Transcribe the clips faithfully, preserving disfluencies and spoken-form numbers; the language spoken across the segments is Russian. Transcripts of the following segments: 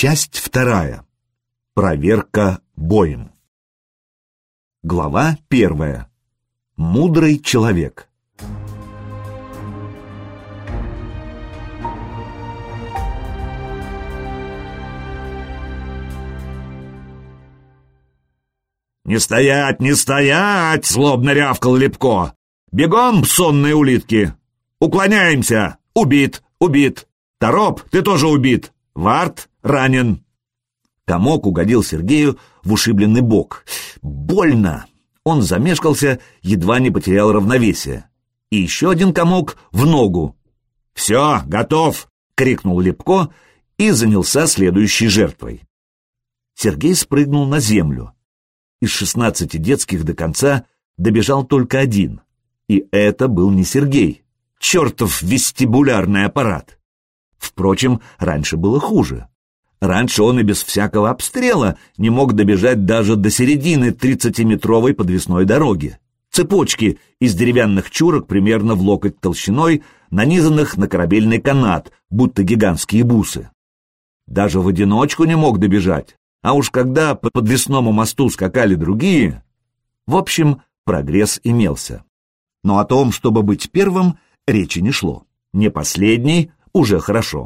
Часть вторая. Проверка боем. Глава первая. Мудрый человек. «Не стоять, не стоять!» — злобно рявкал Лепко. «Бегом, сонные улитки! Уклоняемся! Убит, убит! Тороп, ты тоже убит! Варт ранен!» Комок угодил Сергею в ушибленный бок. Больно! Он замешкался, едва не потерял равновесие. И еще один комок в ногу. «Все, готов!» — крикнул Лепко и занялся следующей жертвой. Сергей спрыгнул на землю. Из шестнадцати детских до конца добежал только один. И это был не Сергей. Чертов вестибулярный аппарат! Впрочем, раньше было хуже. Раньше он и без всякого обстрела не мог добежать даже до середины тридцатиметровой подвесной дороги. Цепочки из деревянных чурок примерно в локоть толщиной, нанизанных на корабельный канат, будто гигантские бусы. Даже в одиночку не мог добежать. А уж когда по подвесному мосту скакали другие... В общем, прогресс имелся. Но о том, чтобы быть первым, речи не шло. Не последний — уже хорошо.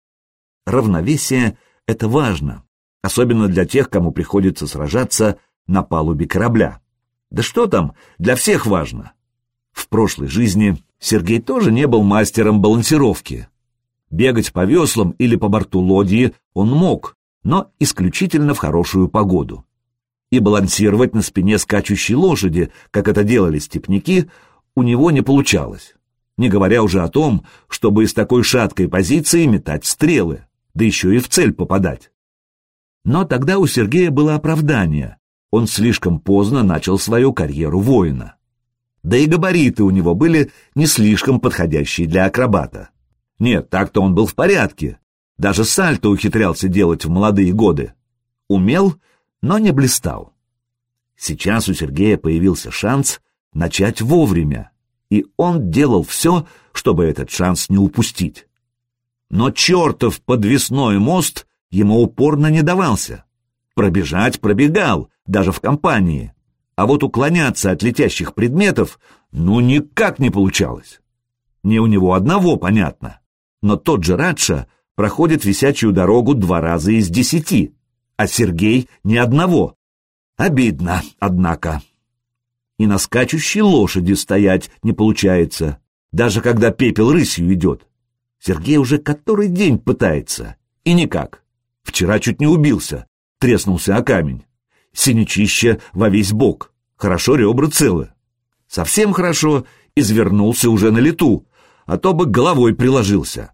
Равновесие — это важно, особенно для тех, кому приходится сражаться на палубе корабля. Да что там, для всех важно. В прошлой жизни Сергей тоже не был мастером балансировки. Бегать по веслам или по борту лодьи он мог, но исключительно в хорошую погоду. И балансировать на спине скачущей лошади, как это делали степняки, у него не получалось. Не говоря уже о том, чтобы из такой шаткой позиции метать стрелы, да еще и в цель попадать. Но тогда у Сергея было оправдание. Он слишком поздно начал свою карьеру воина. Да и габариты у него были не слишком подходящие для акробата. Нет, так-то он был в порядке. Даже сальто ухитрялся делать в молодые годы. Умел, но не блистал. Сейчас у Сергея появился шанс начать вовремя, и он делал все, чтобы этот шанс не упустить. Но чертов подвесной мост ему упорно не давался. Пробежать пробегал, даже в компании, а вот уклоняться от летящих предметов ну никак не получалось. Не у него одного, понятно, но тот же Радша проходит висячую дорогу два раза из десяти, а Сергей ни одного. Обидно, однако. И на скачущей лошади стоять не получается, даже когда пепел рысью идет. Сергей уже который день пытается, и никак. Вчера чуть не убился, треснулся о камень. Синячище во весь бок, хорошо ребра целы. Совсем хорошо извернулся уже на лету, а то бы головой приложился.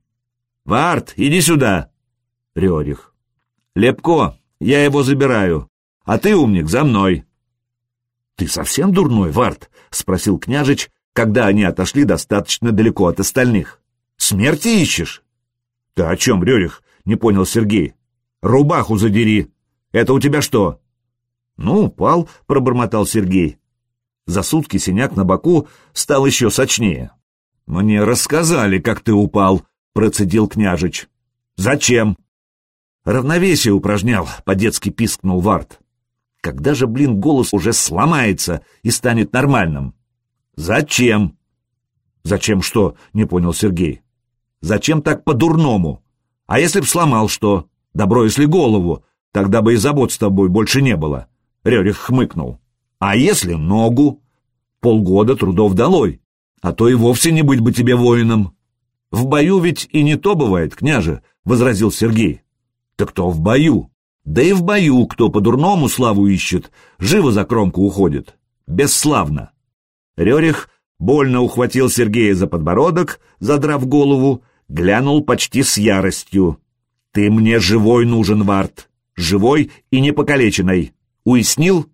«Варт, иди сюда!» Рерих. «Лепко, я его забираю, а ты, умник, за мной!» «Ты совсем дурной, Варт?» — спросил княжич, когда они отошли достаточно далеко от остальных. «Смерти ищешь?» «Ты о чем, Рерих?» — не понял Сергей. «Рубаху задери! Это у тебя что?» «Ну, упал», — пробормотал Сергей. За сутки синяк на боку стал еще сочнее. «Мне рассказали, как ты упал», — процедил княжич. «Зачем?» «Равновесие упражнял», — по-детски пискнул Варт. «Когда же, блин, голос уже сломается и станет нормальным?» «Зачем?» «Зачем что?» — не понял Сергей. «Зачем так по-дурному? А если б сломал что? Добро, если голову, тогда бы и забот с тобой больше не было». Рерих хмыкнул. «А если ногу? Полгода трудов долой, а то и вовсе не быть бы тебе воином». «В бою ведь и не то бывает, княже», — возразил Сергей. «Так кто в бою? Да и в бою, кто по-дурному славу ищет, живо за кромку уходит. Бесславно». Рерих больно ухватил Сергея за подбородок, задрав голову, глянул почти с яростью. «Ты мне живой нужен, Варт, живой и непокалеченный. Уяснил?»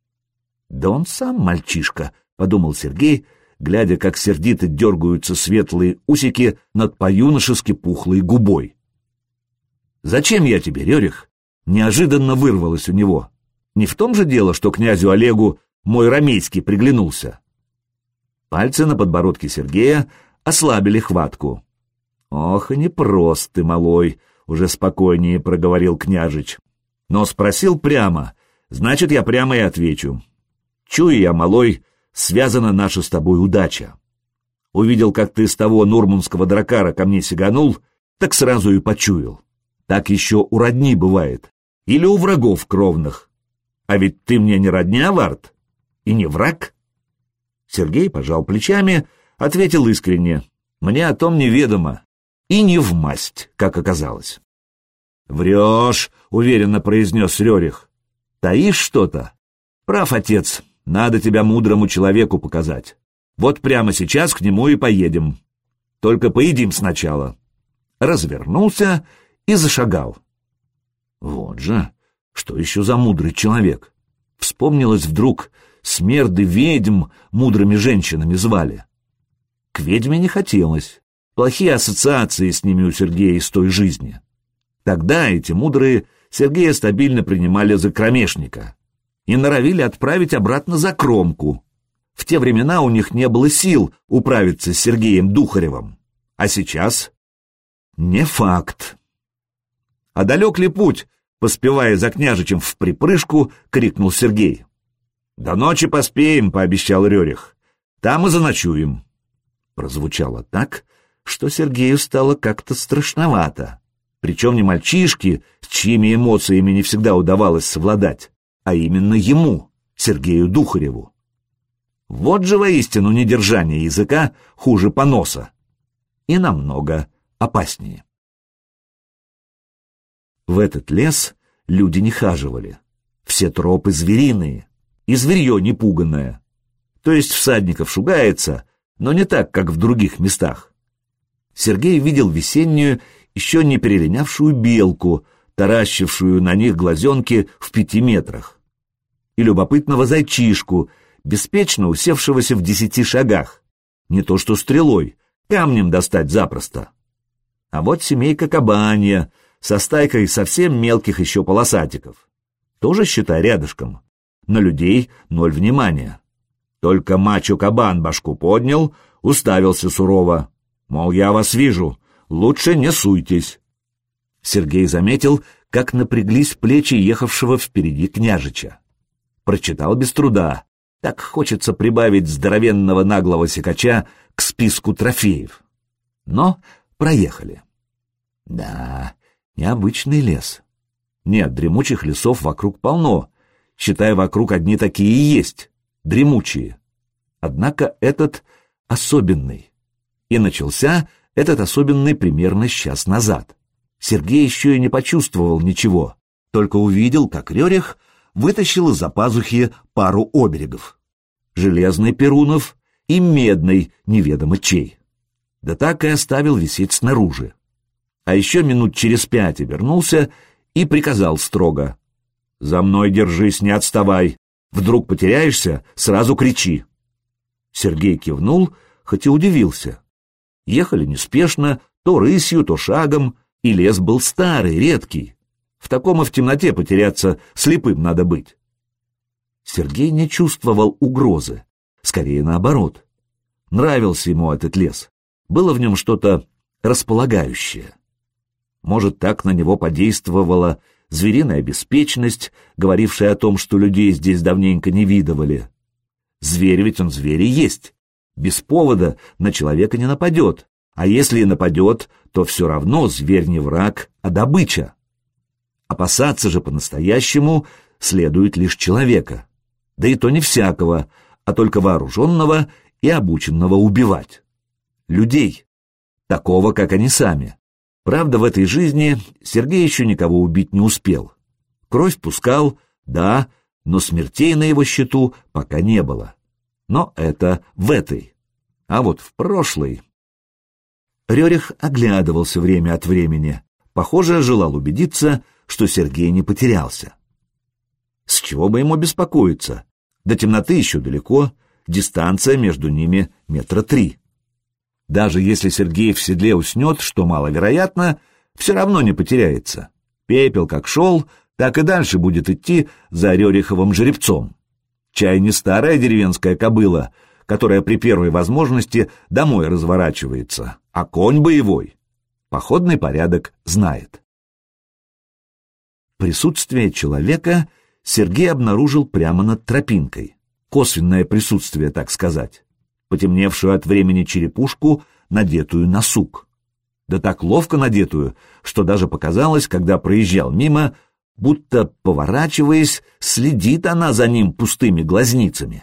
«Да он сам мальчишка», — подумал Сергей, глядя, как сердито дергаются светлые усики над по-юношески пухлой губой. «Зачем я тебе, Рерих?» — неожиданно вырвалось у него. «Не в том же дело, что князю Олегу мой ромейский приглянулся». Пальцы на подбородке Сергея ослабили хватку. «Ох, и непрост ты, малой!» уже спокойнее проговорил княжич. Но спросил прямо, значит, я прямо и отвечу. Чую я, малой, связана наша с тобой удача. Увидел, как ты с того нурмунского дракара ко мне сиганул, так сразу и почуял. Так еще у родни бывает. Или у врагов кровных. А ведь ты мне не родня, Вард? И не враг? Сергей пожал плечами, ответил искренне. Мне о том неведомо. И не вмасть, как оказалось. «Врешь», — уверенно произнес Рерих. «Таишь что-то?» «Прав, отец, надо тебя мудрому человеку показать. Вот прямо сейчас к нему и поедем. Только поедим сначала». Развернулся и зашагал. Вот же, что еще за мудрый человек? Вспомнилось вдруг, смерды ведьм мудрыми женщинами звали. К ведьме не хотелось. Плохие ассоциации с ними у Сергея из той жизни. Тогда эти мудрые Сергея стабильно принимали за кромешника и норовили отправить обратно за кромку. В те времена у них не было сил управиться с Сергеем Духаревым. А сейчас? Не факт. «А далек ли путь?» — поспевая за княжичем в припрыжку, крикнул Сергей. «До ночи поспеем», — пообещал Рерих. «Там и заночуем». Прозвучало так, что Сергею стало как-то страшновато. Причем не мальчишки, с чьими эмоциями не всегда удавалось совладать, а именно ему, Сергею Духареву. Вот же воистину недержание языка хуже поноса. И намного опаснее. В этот лес люди не хаживали. Все тропы звериные, и зверье непуганное. То есть всадников шугается, но не так, как в других местах. Сергей видел весеннюю, еще не перелинявшую белку, таращившую на них глазенки в пяти метрах, и любопытного зайчишку, беспечно усевшегося в десяти шагах, не то что стрелой, камнем достать запросто. А вот семейка кабанья, со стайкой совсем мелких еще полосатиков. Тоже, считай, рядышком. На людей ноль внимания. Только мачо-кабан башку поднял, уставился сурово. Мол, я вас вижу, лучше не суйтесь. Сергей заметил, как напряглись плечи ехавшего впереди княжича. Прочитал без труда. Так хочется прибавить здоровенного наглого сикача к списку трофеев. Но проехали. Да, необычный лес. Нет, дремучих лесов вокруг полно. Считай, вокруг одни такие и есть, дремучие. Однако этот особенный. И начался этот особенный примерно час назад. Сергей еще и не почувствовал ничего, только увидел, как Рерих вытащил из-за пазухи пару оберегов. Железный Перунов и медный неведомо чей. Да так и оставил висеть снаружи. А еще минут через пять обернулся и приказал строго: «За мной держись, не отставай. Вдруг потеряешься, сразу кричи». Сергей кивнул, хоть и удивился. Ехали неспешно, то рысью, то шагом, и лес был старый, редкий. В таком и в темноте потеряться слепым надо быть. Сергей не чувствовал угрозы, скорее наоборот. Нравился ему этот лес, было в нем что-то располагающее. Может, так на него подействовала звериная беспечность, говорившая о том, что людей здесь давненько не видывали. Зверь ведь он зверь и есть. Без повода на человека не нападет, а если и нападет, то все равно зверь не враг, а добыча. Опасаться же по-настоящему следует лишь человека, да и то не всякого, а только вооруженного и обученного убивать. Людей, такого, как они сами. Правда, в этой жизни Сергей еще никого убить не успел. Кровь пускал, да, но смертей на его счету пока не было. Но это в этой. А вот в прошлой... Рерих оглядывался время от времени. Похоже, желал убедиться, что Сергей не потерялся. С чего бы ему беспокоиться? До темноты еще далеко, дистанция между ними метра три. Даже если Сергей в седле уснет, что маловероятно, все равно не потеряется. Пепел как шел, так и дальше будет идти за Рериховым жеребцом. Чай не старая деревенская кобыла, которая при первой возможности домой разворачивается, а конь боевой. Походный порядок знает. Присутствие человека Сергей обнаружил прямо над тропинкой. Косвенное присутствие, так сказать. Потемневшую от времени черепушку, надетую на сук. Да так ловко надетую, что даже показалось, когда проезжал мимо, будто, поворачиваясь, следит она за ним пустыми глазницами.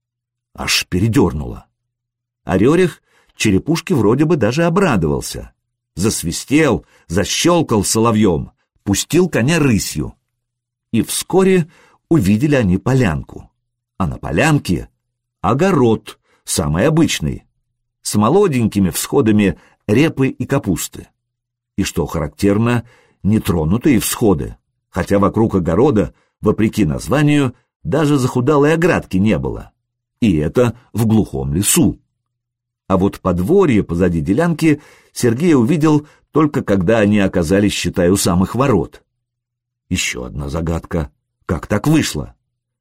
Аж передернуло. А Рерих черепушке вроде бы даже обрадовался. Засвистел, защелкал соловьем, пустил коня рысью. И вскоре увидели они полянку. А на полянке огород, самый обычный, с молоденькими всходами репы и капусты. И, что характерно, нетронутые всходы, хотя вокруг огорода, вопреки названию, даже захудалой оградки не было. И это в глухом лесу. А вот подворье позади делянки Сергей увидел только когда они оказались, считай, у самых ворот. Еще одна загадка. Как так вышло?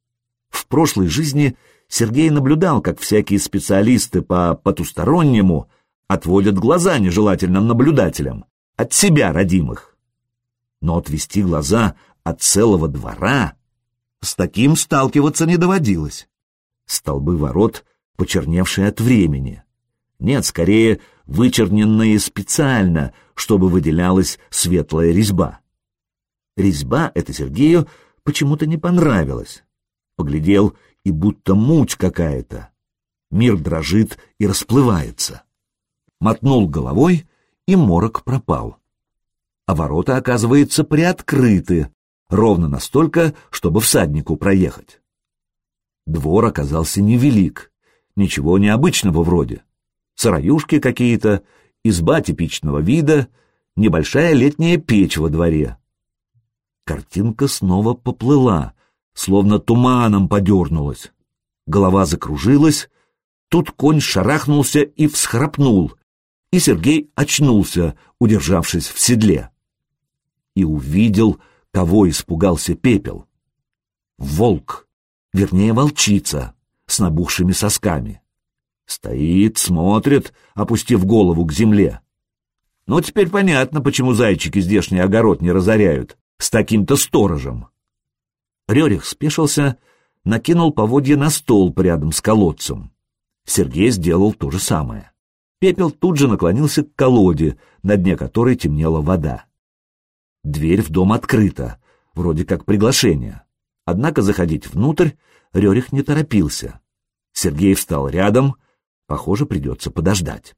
В прошлой жизни Сергей наблюдал, как всякие специалисты по потустороннему отводят глаза нежелательным наблюдателям, от себя родимых. Но отвести глаза от целого двора с таким сталкиваться не доводилось. Столбы ворот, почерневшие от времени. Нет, скорее, вычерненные специально, чтобы выделялась светлая резьба. Резьба эта Сергею почему-то не понравилась. Поглядел, и будто муть какая-то. Мир дрожит и расплывается. Мотнул головой, и морок пропал. А ворота, оказывается, приоткрыты, ровно настолько, чтобы всаднику проехать. Двор оказался невелик, ничего необычного вроде. Сыроюшки какие-то, изба типичного вида, небольшая летняя печь во дворе. Картинка снова поплыла, словно туманом подернулась. Голова закружилась, тут конь шарахнулся и всхрапнул, и Сергей очнулся, удержавшись в седле. И увидел, кого испугался Пепел. Волк, вернее волчица, с набухшими сосками. Стоит, смотрит, опустив голову к земле. Но теперь понятно, почему зайчики здешний огород не разоряют с таким-то сторожем. Рерих спешился, накинул поводья на столб рядом с колодцем. Сергей сделал то же самое. Пепел тут же наклонился к колоде, на дне которой темнела вода. Дверь в дом открыта, вроде как приглашение. Однако заходить внутрь Рерих не торопился. Сергей встал рядом, похоже, придется подождать.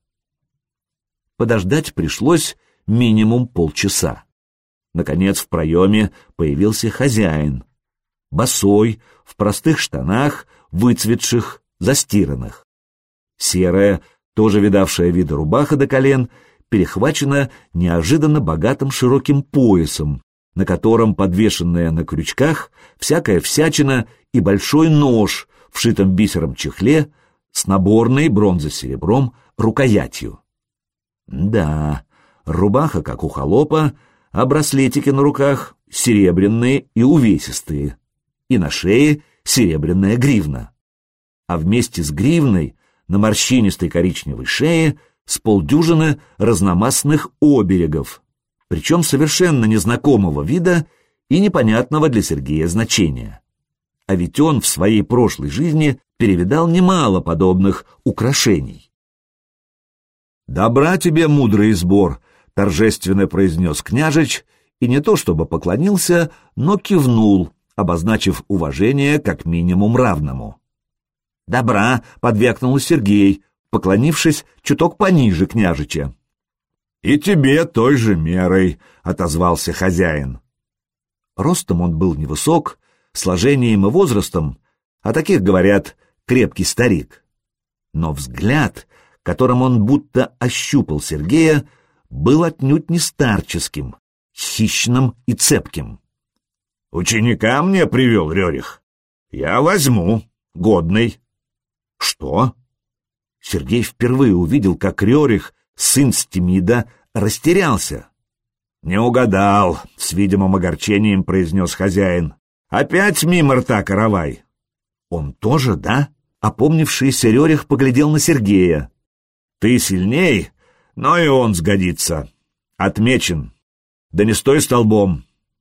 Подождать пришлось минимум полчаса. Наконец в проеме появился хозяин. Босой, в простых штанах, выцветших, застиранных. Серая, тоже видавшая вида рубаха до колен, перехвачена неожиданно богатым широким поясом, на котором, подвешенная на крючках, всякая всячина и большой нож, вшитом бисером чехле, с наборной бронзо-серебром рукоятью. Да, рубаха, как у холопа, а браслетики на руках серебряные и увесистые, и на шее серебряная гривна. А вместе с гривной на морщинистой коричневой шее с полдюжины разномастных оберегов, причем совершенно незнакомого вида и непонятного для Сергея значения. А ведь он в своей прошлой жизни перевидал немало подобных украшений. «Добра тебе, мудрый сбор!» — торжественно произнес княжич, и не то чтобы поклонился, но кивнул, обозначив уважение как минимум равному. «Добра!» — подвякнул Сергей, поклонившись чуток пониже княжича. «И тебе той же мерой!» — отозвался хозяин. Ростом он был невысок, сложением и возрастом, а таких, говорят, крепкий старик. Но взгляд, которым он будто ощупал Сергея, был отнюдь не старческим, хищным и цепким. «Ученика мне привел Рерих. Я возьму, годный». «Что?» Сергей впервые увидел, как Рерих, сын Стемида, растерялся. «Не угадал», — с видимым огорчением произнес хозяин. «Опять мимо рта каравай». «Он тоже, да?» Опомнившийся Рерих поглядел на Сергея. «Ты сильней, но и он сгодится. Отмечен. Да не стой столбом.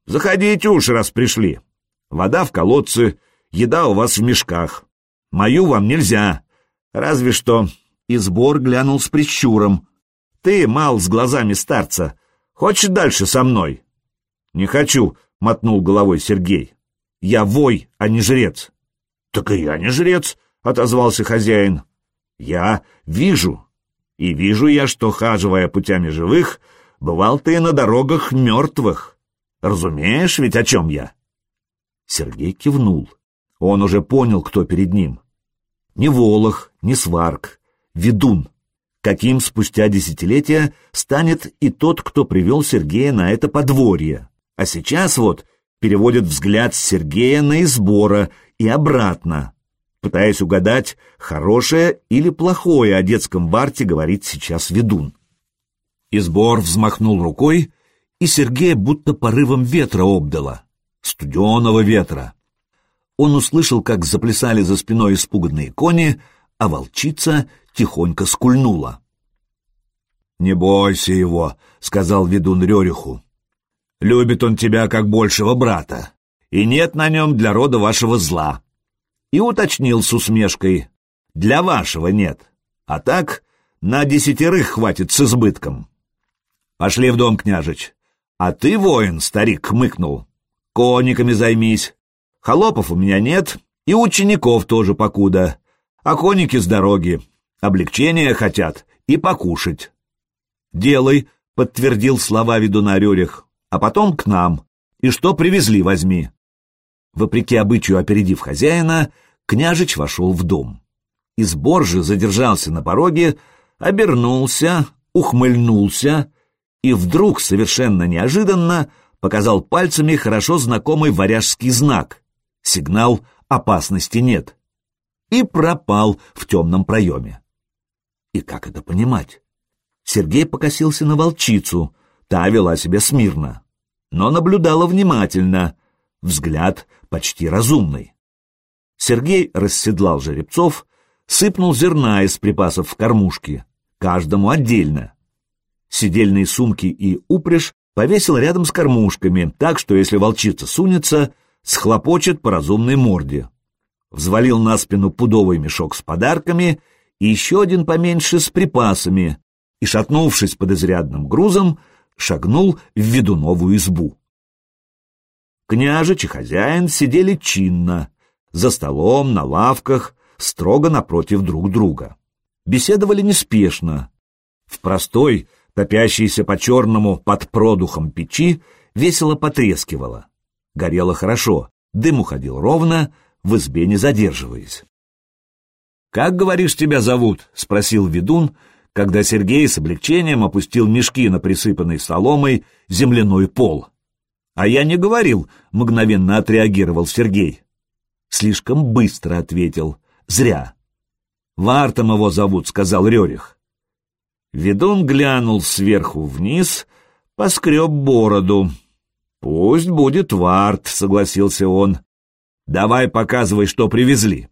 Заходите уж, раз пришли. Вода в колодце, еда у вас в мешках. Мою вам нельзя, разве что...» И Сбор глянул с прищуром. «Ты, мал, с глазами старца, хочешь дальше со мной?» «Не хочу», — мотнул головой Сергей. «Я вой, а не жрец». «Так и я не жрец», — отозвался хозяин. «Я вижу, и вижу я, что, хаживая путями живых, бывал ты на дорогах мертвых. Разумеешь ведь, о чем я?» Сергей кивнул. Он уже понял, кто перед ним. Не Волох, не Сварг, ведун. Каким спустя десятилетия станет и тот, кто привел Сергея на это подворье. А сейчас вот переводит взгляд с Сергея на Избора и обратно, пытаясь угадать, хорошее или плохое о детском барте говорит сейчас ведун. Избор взмахнул рукой, и Сергея будто порывом ветра обдало, студеного ветра. Он услышал, как заплясали за спиной испуганные кони, а волчица тихонько скульнула. «Не бойся его», — сказал ведун Рериху. «Любит он тебя как большего брата, и нет на нем для рода вашего зла». И уточнил с усмешкой: «Для вашего нет, а так на десятерых хватит с избытком». «Пошли в дом, княжич. А ты, воин», — старик хмыкнул, — «конниками займись. Холопов у меня нет, и учеников тоже покуда, а конники с дороги, облегчения хотят и покушать». «Делай», — подтвердил слова ведуна Рерих, — «а потом к нам, и что привезли, возьми». Вопреки обычаю опередив хозяина, княжич вошел в дом. Избор же задержался на пороге, обернулся, ухмыльнулся и вдруг, совершенно неожиданно, показал пальцами хорошо знакомый варяжский знак — сигнал «опасности нет» — и пропал в темном проеме. И как это понимать? Сергей покосился на волчицу, та вела себя смирно, но наблюдала внимательно, взгляд почти разумный. Сергей расседлал жеребцов, сыпнул зерна из припасов в кормушки, каждому отдельно. Седельные сумки и упряжь повесил рядом с кормушками, так что если волчица сунется, схлопочет по разумной морде. Взвалил на спину пудовый мешок с подарками и еще один поменьше с припасами, и, шатнувшись под изрядным грузом, шагнул в ведуновую избу. Княжич и хозяин сидели чинно, за столом, на лавках, строго напротив друг друга. Беседовали неспешно. В простой, топящейся по-черному под продухом печи, весело потрескивало. Горело хорошо, дым уходил ровно, в избе не задерживаясь. «Как, говоришь, тебя зовут?» — спросил ведун, когда Сергей с облегчением опустил мешки на присыпанный соломой земляной пол. «А я не говорил», — мгновенно отреагировал Сергей. Слишком быстро ответил. «Зря». «Вартом его зовут», — сказал Рерих. Ведун глянул сверху вниз, поскреб бороду. «Пусть будет Варт», — согласился он. «Давай показывай, что привезли».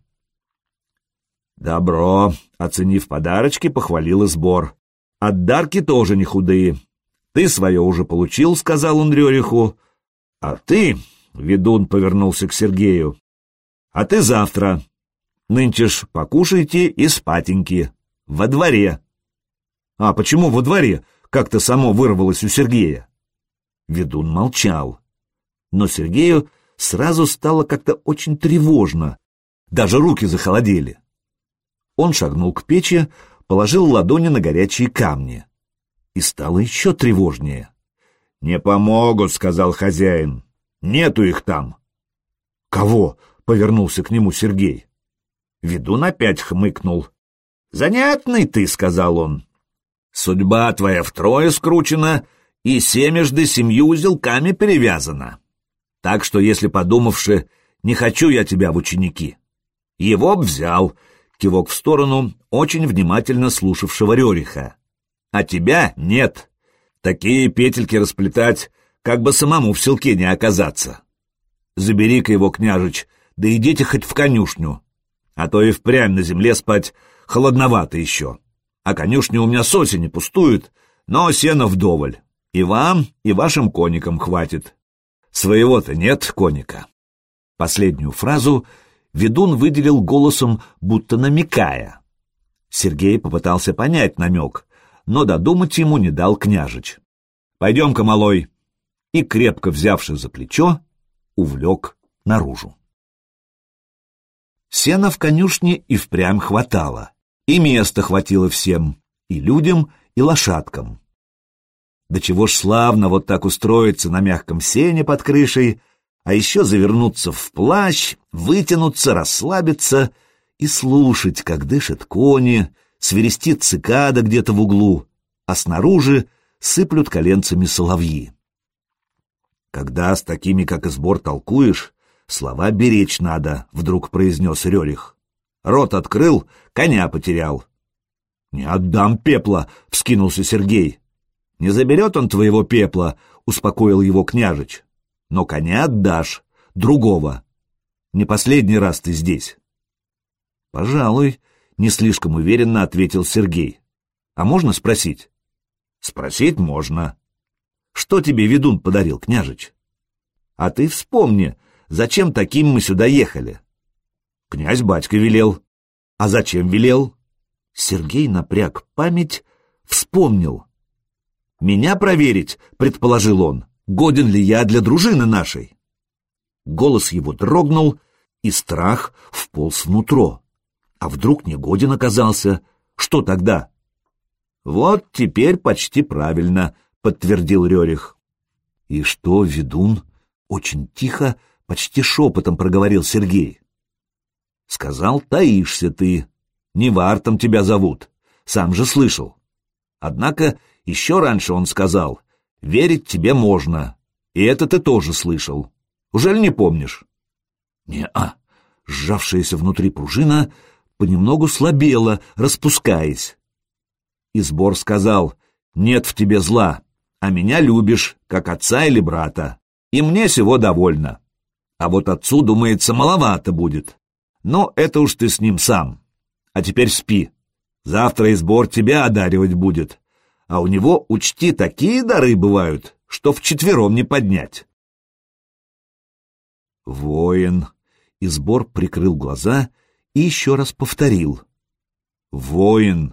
«Добро», — оценив подарочки, похвалил Избор. «Отдарки тоже не худые. Ты свое уже получил», — сказал он Рериху. «А ты», — ведун повернулся к Сергею, — «а ты завтра. Нынче ж покушайте и спатеньки. Во дворе». «А почему во дворе?» — как-то само вырвалось у Сергея. Ведун молчал. Но Сергею сразу стало как-то очень тревожно. Даже руки захолодели. Он шагнул к печи, положил ладони на горячие камни. И стало еще тревожнее. «Не помогут», — сказал хозяин. «Нету их там». «Кого?» — повернулся к нему Сергей. Ведун опять хмыкнул. «Занятный ты», — сказал он. «Судьба твоя втрое скручена и семежды семью узелками перевязана. Так что, если подумавши, не хочу я тебя в ученики». Его б взял, кивок в сторону очень внимательно слушавшего Рериха. «А тебя нет. Такие петельки расплетать, как бы самому в селке не оказаться. Забери-ка его, княжич, да идите хоть в конюшню, а то и впрямь на земле спать холодновато еще. А конюшня у меня с осени пустует, но сена вдоволь. И вам, и вашим конникам хватит. Своего-то нет, коника. Последнюю фразу ведун выделил голосом, будто намекая. Сергей попытался понять намек, но додумать ему не дал княжич. «Пойдем-ка, малой!» И, крепко взявши за плечо, увлек наружу. Сена в конюшне и впрямь хватало, и места хватило всем, и людям, и лошадкам. Да чего ж славно вот так устроиться на мягком сене под крышей, а еще завернуться в плащ, вытянуться, расслабиться и слушать, как дышат кони, свирестит цикада где-то в углу, а снаружи сыплют коленцами соловьи. Когда с такими, как и Сбор, толкуешь, слова беречь надо, — вдруг произнес Рерих. Рот открыл, коня потерял. — Не отдам пепла, — вскинулся Сергей. — Не заберет он твоего пепла, — успокоил его княжич. — Но коня отдашь, другого. Не последний раз ты здесь. — Пожалуй, — не слишком уверенно ответил Сергей. — А можно спросить? — Спросить можно. — Что тебе ведун подарил, княжич? — А ты вспомни, зачем таким мы сюда ехали? — Князь батька велел. — А зачем велел? Сергей напряг память, вспомнил. — Меня проверить, — предположил он, — годен ли я для дружины нашей. Голос его дрогнул, и страх вполз внутрь. А вдруг не годен оказался? Что тогда? — Вот теперь почти правильно, — подтвердил Рерих. — И что, ведун? — очень тихо, почти шепотом проговорил Сергей. — Сказал, таишься ты. Невартом тебя зовут. Сам же слышал. Однако еще раньше он сказал, верить тебе можно. И это ты тоже слышал. Ужели не помнишь? Не-а. Сжавшаяся внутри пружина понемногу слабела, распускаясь. И Сбор сказал, нет в тебе зла, а меня любишь, как отца или брата. И мне сего довольно. А вот отцу, думается, маловато будет. Но это уж ты с ним сам. А теперь спи. Завтра и Сбор тебя одаривать будет. А у него, учти, такие дары бывают, что вчетвером не поднять. Воин. И Сбор прикрыл глаза и еще раз повторил. Воин.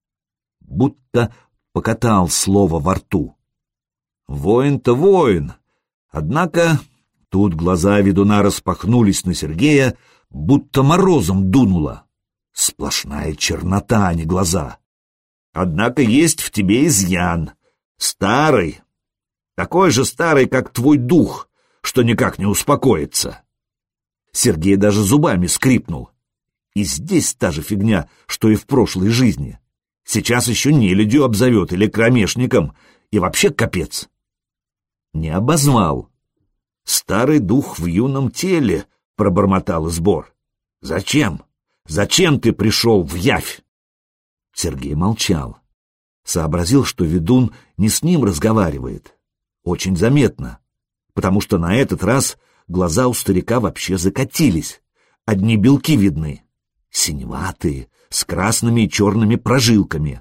Будто покатал слово во рту. Воин-то воин. Однако тут глаза ведуна распахнулись на Сергея, будто морозом дунуло. Сплошная чернота, а не глаза. Однако есть в тебе изъян. Старый. Такой же старый, как твой дух, что никак не успокоится. Сергей даже зубами скрипнул. И здесь та же фигня, что и в прошлой жизни. Сейчас еще нелюдью обзовет или кромешником, и вообще капец. Не обозвал. Старый дух в юном теле, пробормотал Сбор. Зачем? Зачем ты пришел в явь? Сергей молчал. Сообразил, что ведун не с ним разговаривает. Очень заметно, потому что на этот раз глаза у старика вообще закатились. Одни белки видны, синеватые, с красными и черными прожилками.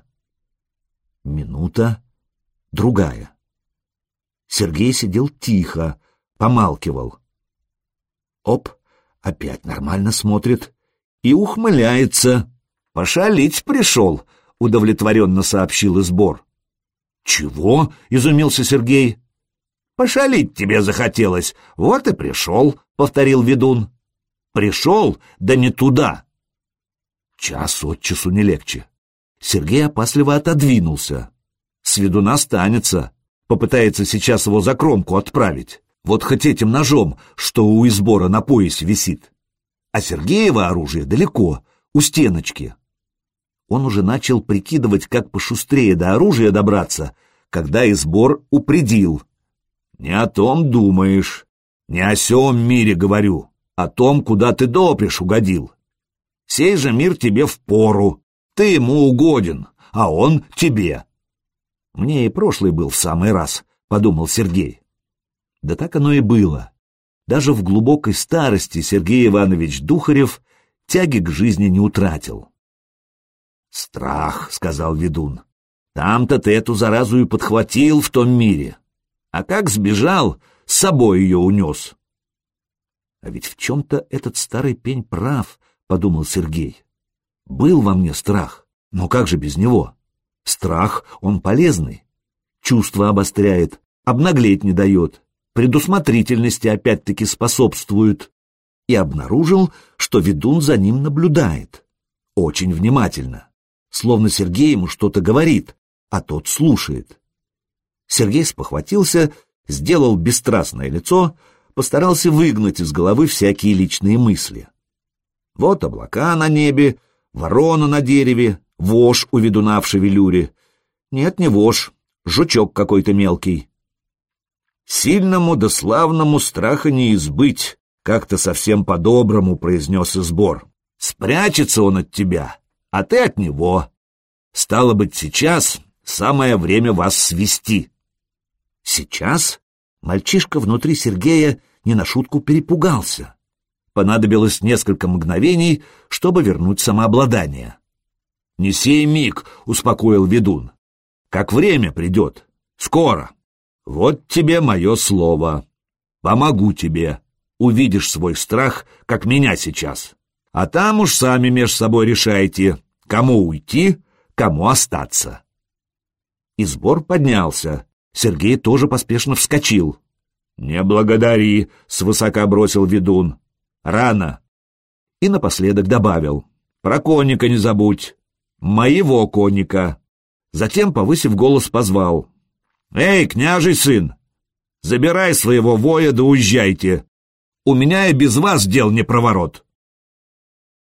Минута, другая. Сергей сидел тихо, помалкивал. Оп, опять нормально смотрит и ухмыляется. «Пошалить пришел», — удовлетворенно сообщил Сбор. «Чего?» — изумился Сергей. «Пошалить тебе захотелось, вот и пришел», — повторил ведун. «Пришел, да не туда». Час от часу не легче. Сергей опасливо отодвинулся. С ведуна станется, попытается сейчас его за кромку отправить. Вот хоть этим ножом, что у Сбора на поясе висит. А Сергеево оружие далеко, у стеночки. Он уже начал прикидывать, как пошустрее до оружия добраться, когда Сбор упредил. «Не о том думаешь, не о сём мире говорю, о том, куда ты допришь угодил. Сей же мир тебе впору, ты ему угоден, а он тебе». «Мне и прошлый был в самый раз», — подумал Сергей. Да так оно и было. Даже в глубокой старости Сергей Иванович Духарев тяги к жизни не утратил. «Страх», — сказал ведун. «Там-то ты эту заразу и подхватил в том мире. А как сбежал, с собой ее унес. А ведь в чем-то этот старый пень прав, — подумал Сергей. Был во мне страх, но как же без него? Страх, он полезный, чувства обостряет, обнаглеть не дает, предусмотрительности опять-таки способствует. И обнаружил, что ведун за ним наблюдает. Очень внимательно. Словно Сергей ему что-то говорит, а тот слушает. Сергей спохватился, сделал бесстрастное лицо, постарался выгнать из головы всякие личные мысли. Вот облака на небе, ворона на дереве, вошь у ведуна в шевелюре. Нет, не вошь, жучок какой-то мелкий. «Сильному да славному страха не избыть», — как-то совсем по-доброму произнес Избор. «Спрячется он от тебя, а ты от него. Стало быть, сейчас самое время вас свести». «Сейчас?» Мальчишка внутри Сергея не на шутку перепугался. Понадобилось несколько мгновений, чтобы вернуть самообладание. «Не сей миг», — успокоил ведун. «Как время придет. Скоро. Вот тебе мое слово. Помогу тебе. Увидишь свой страх, как меня сейчас. А там уж сами меж собой решайте, кому уйти, кому остаться». Избор поднялся. Сергей тоже поспешно вскочил. «Не благодари», — свысока бросил ведун. «Рано». И напоследок добавил: «Про конника не забудь. Моего конника». Затем, повысив голос, позвал: «Эй, княжий сын, забирай своего воя да уезжайте. У меня и без вас дел не проворот».